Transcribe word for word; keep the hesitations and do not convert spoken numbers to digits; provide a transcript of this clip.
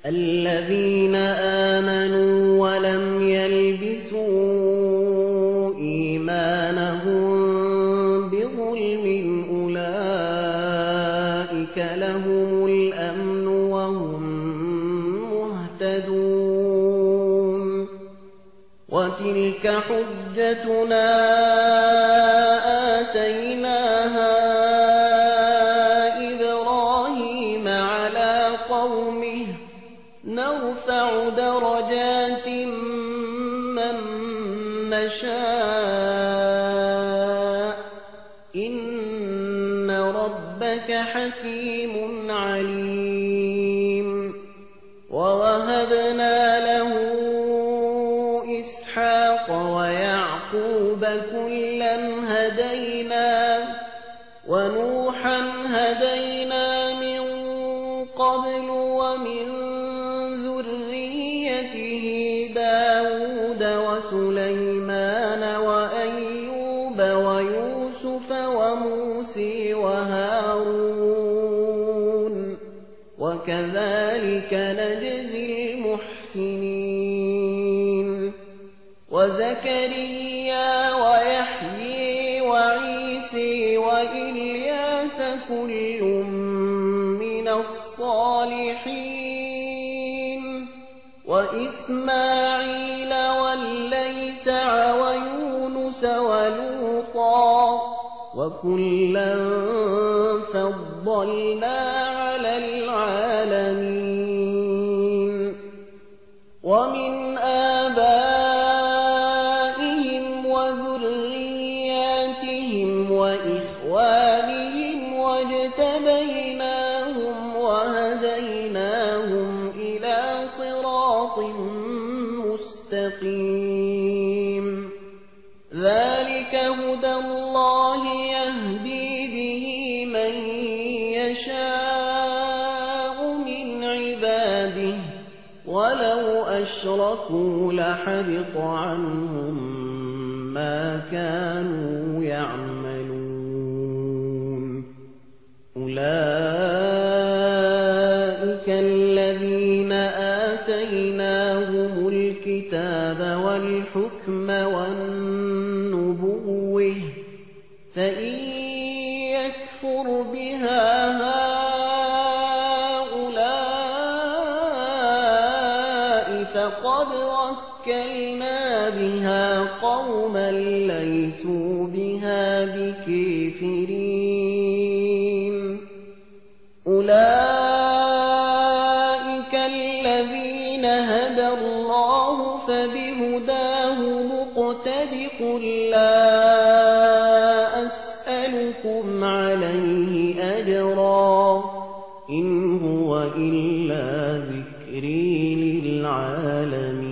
الذين آمنوا ولم يلبسوا إيمانهم بظلم أولئك لهم الأمن وهم مهتدون وتلك حجتنا آتيناها إبراهيم على قومه نرفع درجات من نشاء إن ربك حكيم عليم ووهبنا له إسحاق ويعقوب كلا هدينا ونوحا هدينا من قبل ومن ذريته داود وسليمان وأيوب ويوسف وموسى وهارون وكذلك نجزي المحسنين وزكريا ويحيى وعيسى وإلياس كل من الصالحين وإسماعيل واليسع ويونس ولوطا وكلا فضلنا على العالمين ومن آبائهم وذرياتهم وإخوانهم واجتبيناهم وهديناهم إلى صراط مستقيم ذلك هدى الله يهدي به من يشاء من عباده ولو أشركوا لحبط عنهم ما كانوا يعملون أولئك الذين آتيناهم الكتاب والحكم والنبوة فإن يكفر بها هؤلاء فقد وكلنا بها قوما ليسوا بها بكافرين أولئك الذين هدى الله فبهداه مقتدٍ قل لا أسألكم عليه أجرا إن هو إلا ذكر للعالمين.